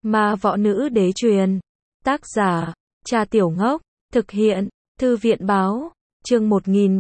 Ma võ nữ đế truyền. Tác giả, Trà Tiểu Ngốc. Thực hiện, Thư viện báo. Chương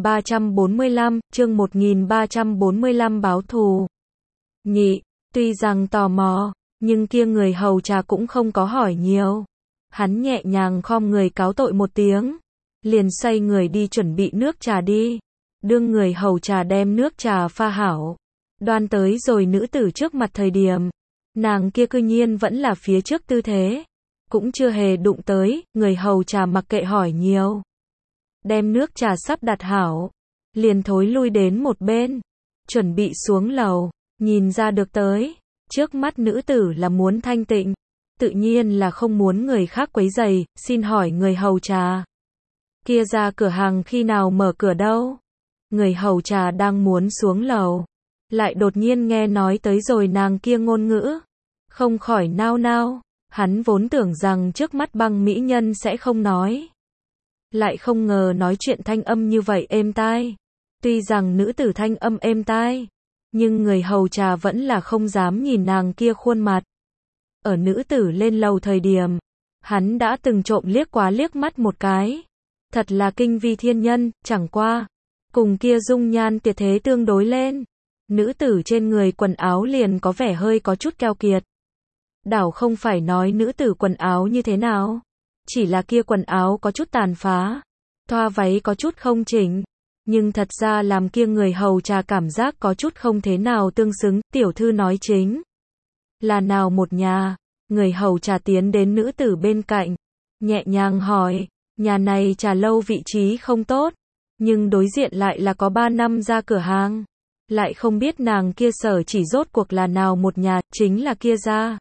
1345, báo thù. Nhị, tuy rằng tò mò, nhưng kia người hầu trà cũng không có hỏi nhiều. Hắn nhẹ nhàng khom người cáo tội một tiếng, liền xoay người đi chuẩn bị nước trà đi. Đương người hầu trà đem nước trà pha hảo, đoan tới rồi nữ tử trước mặt thời điểm, nàng kia cư nhiên vẫn là phía trước tư thế, cũng chưa hề đụng tới. Người hầu trà mặc kệ hỏi nhiều, đem nước trà sắp đặt hảo, liền thối lui đến một bên, chuẩn bị xuống lầu. Nhìn ra được tới, trước mắt nữ tử là muốn thanh tịnh, tự nhiên là không muốn người khác quấy rầy. Xin hỏi người hầu trà, kia ra cửa hàng khi nào mở cửa đâu? Người hầu trà đang muốn xuống lầu, lại đột nhiên nghe nói tới rồi nàng kia ngôn ngữ, không khỏi nao nao. Hắn vốn tưởng rằng trước mắt băng mỹ nhân sẽ không nói, lại không ngờ nói chuyện thanh âm như vậy êm tai. Tuy rằng nữ tử thanh âm êm tai, nhưng người hầu trà vẫn là không dám nhìn nàng kia khuôn mặt. Ở nữ tử lên lầu thời điểm, hắn đã từng trộm liếc mắt một cái. Thật là kinh vi thiên nhân, chẳng qua, cùng kia dung nhan tuyệt thế tương đối lên, nữ tử trên người quần áo liền có vẻ hơi có chút keo kiệt. Đảo không phải nói nữ tử quần áo như thế nào, chỉ là kia quần áo có chút tàn phá, thoa váy có chút không chỉnh, nhưng thật ra làm kia người hầu trà cảm giác có chút không thế nào tương xứng. Tiểu thư nói chính là nào một nhà? Người hầu trà tiến đến nữ tử bên cạnh, nhẹ nhàng hỏi. Nhà này trà lâu vị trí không tốt, nhưng đối diện lại là có 3 năm ra cửa hàng, lại không biết nàng kia sở chỉ rốt cuộc là nào một nhà. Chính là kia ra.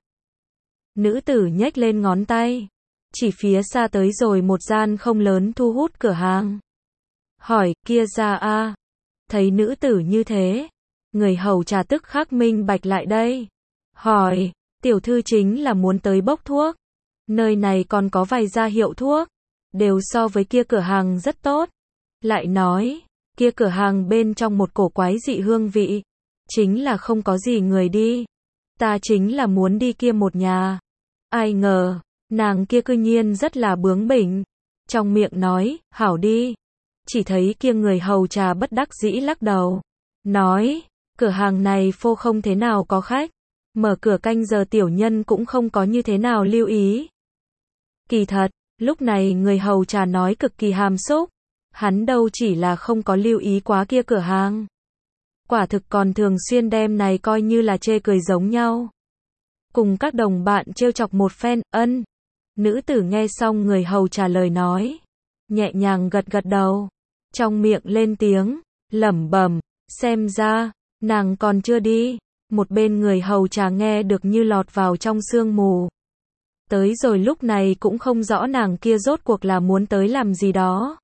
Nữ tử nhếch lên ngón tay, chỉ phía xa tới rồi một gian không lớn thu hút cửa hàng. Hỏi, kia ra a? Thấy nữ tử như thế, người hầu trà tức khắc minh bạch lại đây. Hỏi, tiểu thư chính là muốn tới bốc thuốc. Nơi này còn có vài gia hiệu thuốc, đều so với kia cửa hàng rất tốt. Lại nói, kia cửa hàng bên trong một cổ quái dị hương vị, chính là không có gì người đi. Ta chính là muốn đi kia một nhà. Ai ngờ, nàng kia cư nhiên rất là bướng bỉnh, trong miệng nói, hảo đi. Chỉ thấy kia người hầu trà bất đắc dĩ lắc đầu, nói, cửa hàng này phô không thế nào có khách, mở cửa canh giờ tiểu nhân cũng không có như thế nào lưu ý. Kỳ thật, lúc này người hầu trà nói cực kỳ hàm xúc, hắn đâu chỉ là không có lưu ý quá kia cửa hàng, quả thực còn thường xuyên đem này coi như là chê cười giống nhau. Cùng các đồng bạn trêu chọc một phen. Ân. Nữ tử nghe xong người hầu trả lời nói, nhẹ nhàng gật gật đầu, trong miệng lên tiếng, lẩm bẩm, xem ra, nàng còn chưa đi. Một bên người hầu trà nghe được như lọt vào trong sương mù. Tới rồi lúc này cũng không rõ nàng kia rốt cuộc là muốn tới làm gì đó.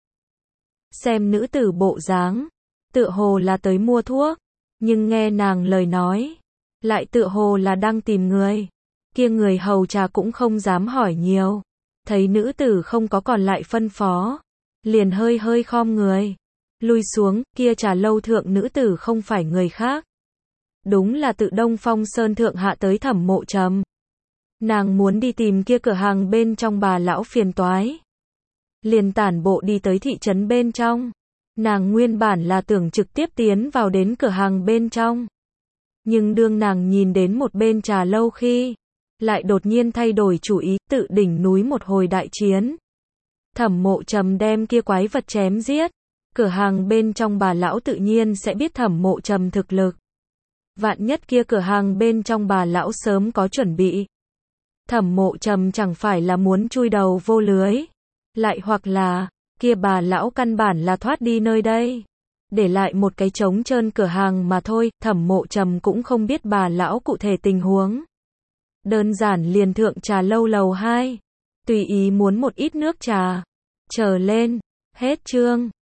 Xem nữ tử bộ dáng, tựa hồ là tới mua thuốc, nhưng nghe nàng lời nói, lại tựa hồ là đang tìm người. Kia người hầu trà cũng không dám hỏi nhiều, thấy nữ tử không có còn lại phân phó, liền hơi hơi khom người, lui xuống. Kia trà lâu thượng nữ tử không phải người khác, đúng là tự Đông Phong Sơn thượng hạ tới Thẩm Mộ Trầm. Nàng muốn đi tìm kia cửa hàng bên trong bà lão phiền toái, liền tản bộ đi tới thị trấn bên trong. Nàng nguyên bản là tưởng trực tiếp tiến vào đến cửa hàng bên trong, nhưng đương nàng nhìn đến một bên trà lâu khi, lại đột nhiên thay đổi chủ ý, tự đỉnh núi một hồi đại chiến. Thẩm Mộ Trầm đem kia quái vật chém giết, cửa hàng bên trong bà lão tự nhiên sẽ biết Thẩm Mộ Trầm thực lực. Vạn nhất kia cửa hàng bên trong bà lão sớm có chuẩn bị, Thẩm Mộ Trầm chẳng phải là muốn chui đầu vô lưới, lại hoặc là, kia bà lão căn bản là thoát đi nơi đây, để lại một cái trống trơn cửa hàng mà thôi. Thẩm Mộ Trầm cũng không biết bà lão cụ thể tình huống, đơn giản liền thượng trà lâu lầu 2, tùy ý muốn một ít nước trà, chờ lên. Hết chương.